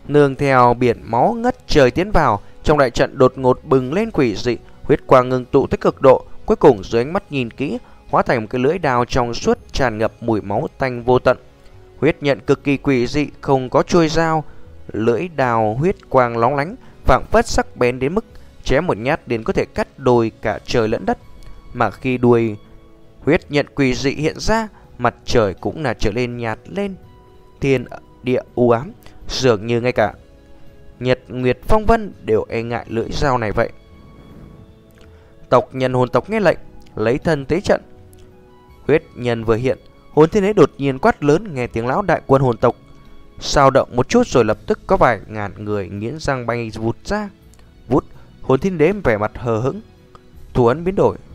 Nương theo biển máu ngất trời tiến vào, trong đại trận đột ngột bừng lên quỷ dị, huyết quang ngưng tụ tới cực độ, cuối cùng dưới ánh mắt nhìn kỹ, hóa thành một cái lưỡi đao trong suốt tràn ngập mùi máu tanh vô tận. Huyết nhận cực kỳ quỷ dị, không có chuôi dao, lưỡi đao huyết quang lóng lánh, phảng phất sắc bén đến mức chém một nhát đến có thể cắt đôi cả trời lẫn đất. Mà khi đuôi huyết nhận quỷ dị hiện ra, mặt trời cũng là trở lên nhạt lên, thiên địa u ám, dường như ngay cả nhật nguyệt phong vân đều e ngại lưỡi dao này vậy. Tộc nhân hồn tộc nghe lệnh, lấy thân tế trận. Huyết nhân vừa hiện, hồn thiên đế đột nhiên quát lớn, nghe tiếng lão đại quân hồn tộc sao động một chút rồi lập tức có vài ngàn người nghiến răng bay vụt ra. Vút, hồn thiên đế vẻ mặt hờ hững, thủ ấn biến đổi.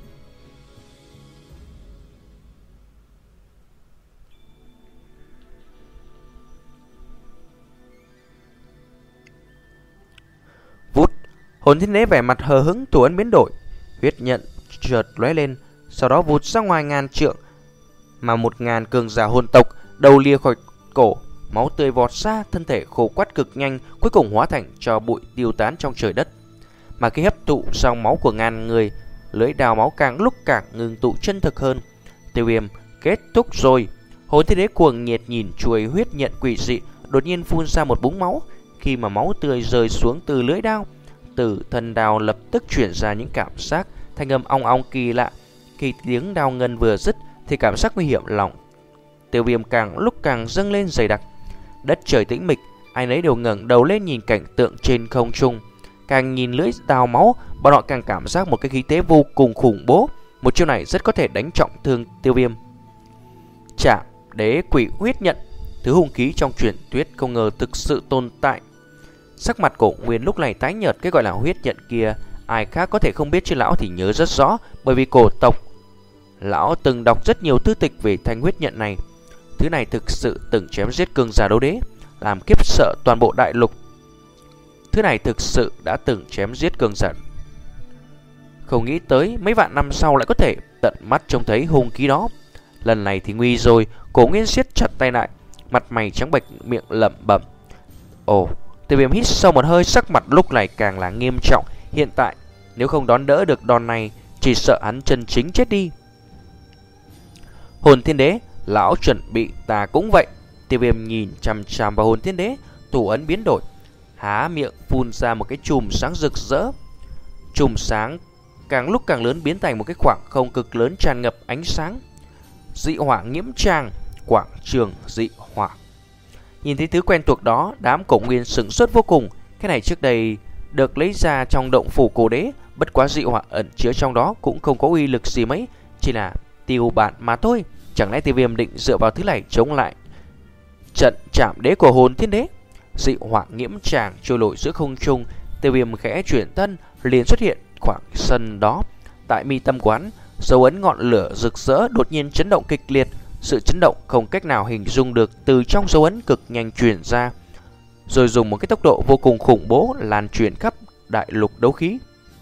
Vút, hồn thiên đế vẻ mặt hờ hững, thủ ấn biến đổi. Huyết nhận chợt lóe lên, sau đó vụt ra ngoài ngàn trượng, mà một ngàn cường giả hồn tộc đầu lìa khỏi cổ, máu tươi vọt ra, thân thể khô quắt cực nhanh, cuối cùng hóa thành tro bụi tiêu tán trong trời đất. Mà khi hấp thụ dòng máu của ngàn người, lưỡi đao máu càng lúc càng ngưng tụ chân thực hơn. Tiêu Viêm kết thúc rồi. Hồn thiên đế cuồng nhiệt nhìn chuôi huyết nhận quỷ dị, đột nhiên phun ra một búng máu. Khi mà máu tươi rơi xuống từ lưỡi đao, từ thân đao lập tức chuyển ra những cảm giác thanh âm ong ong kỳ lạ. Khi tiếng đao ngân vừa dứt thì cảm giác nguy hiểm lòng Tiêu Viêm càng lúc càng dâng lên dày đặc. Đất trời tĩnh mịch, ai nấy đều ngẩng đầu lên nhìn cảnh tượng trên không trung. Càng nhìn lưỡi đao máu, bọn họ càng cảm giác một cái khí thế vô cùng khủng bố. Một chiêu này rất có thể đánh trọng thương Tiêu Viêm. Chạm đế quỷ huyết nhận, thứ hung khí trong truyền thuyết không ngờ thực sự tồn tại. Sắc mặt Cổ Nguyên lúc này tái nhợt, cái gọi là huyết nhận kia ai khác có thể không biết chứ lão thì nhớ rất rõ, bởi vì cổ tộc lão từng đọc rất nhiều thư tịch về thanh huyết nhận này. Thứ này thực sự từng chém giết cường giả đấu đế, làm kiếp sợ toàn bộ đại lục. Thứ này thực sự đã từng chém giết cường giả. Không nghĩ tới mấy vạn năm sau lại có thể tận mắt trông thấy hung khí đó. Lần này thì nguy rồi. Cổ Nguyên siết chặt tay lại, mặt mày trắng bệch, miệng lẩm bẩm. Ồ, Tiêu Viêm hít sâu một hơi, sắc mặt lúc này càng là nghiêm trọng. Hiện tại nếu không đón đỡ được đòn này, chỉ sợ hắn chân chính chết đi. Hồn thiên đế, lão chuẩn bị, ta cũng vậy. Tiêu Viêm nhìn chằm chằm vào hồn thiên đế, thủ ấn biến đổi, há miệng phun ra một cái chùm sáng rực rỡ. Chùm sáng càng lúc càng lớn, biến thành một cái khoảng không cực lớn tràn ngập ánh sáng. Dị hỏa nhiễm tràng, quảng trường dị hỏa. Nhìn thấy thứ quen thuộc đó, đám Cổ Nguyên sửng sốt vô cùng. Cái này trước đây được lấy ra trong động phủ cổ đế, bất quá dị hỏa ẩn chứa trong đó cũng không có uy lực gì mấy, chỉ là tiêu bản mà thôi. Chẳng lẽ Tiêu Viêm định dựa vào thứ này chống lại trận chạm đế của hồn thiên đế? Dị hỏa nhiễm tràng trôi nổi giữa không trung, Tiêu Viêm khẽ chuyển thân, liền xuất hiện khoảng sân đó. Tại mi tâm quán, dấu ấn ngọn lửa rực rỡ đột nhiên chấn động kịch liệt. Sự chấn động không cách nào hình dung được từ trong dấu ấn cực nhanh truyền ra, rồi dùng một cái tốc độ vô cùng khủng bố lan truyền khắp đại lục đấu khí.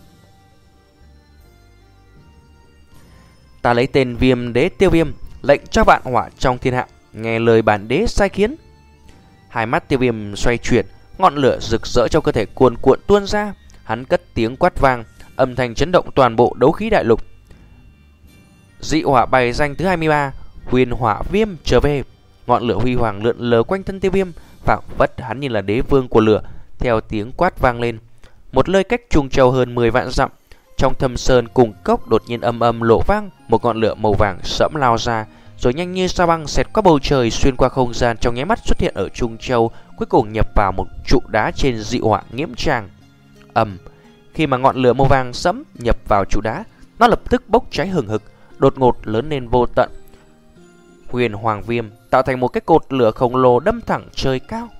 Ta lấy tên Viêm Đế Tiêu Viêm, lệnh cho vạn hỏa trong thiên hạ nghe lời bản đế sai khiến. Hai mắt Tiêu Viêm xoay chuyển, ngọn lửa rực rỡ trong cơ thể cuồn cuộn tuôn ra. Hắn cất tiếng quát vang, âm thanh chấn động toàn bộ đấu khí đại lục. Dị hỏa bài danh thứ hai mươi ba, Huyền Hỏa Viêm trở về. Ngọn lửa huy hoàng lượn lờ quanh thân Tiêu Viêm, phảng phất hắn như là đế vương của lửa. Theo tiếng quát vang lên, một nơi cách Trung Châu hơn mười vạn dặm, trong thâm sơn cùng cốc đột nhiên âm âm lộ vang, một ngọn lửa màu vàng sẫm lao ra, rồi nhanh như sao băng xẹt qua bầu trời, xuyên qua không gian, trong nháy mắt xuất hiện ở Trung Châu, cuối cùng nhập vào một trụ đá trên dị hỏa nhiễm tràng. Ầm, khi mà ngọn lửa màu vàng sẫm nhập vào trụ đá, nó lập tức bốc cháy hừng hực, đột ngột lớn lên vô tận. Huyền Hoàng Viêm tạo thành một cái cột lửa khổng lồ đâm thẳng trời cao.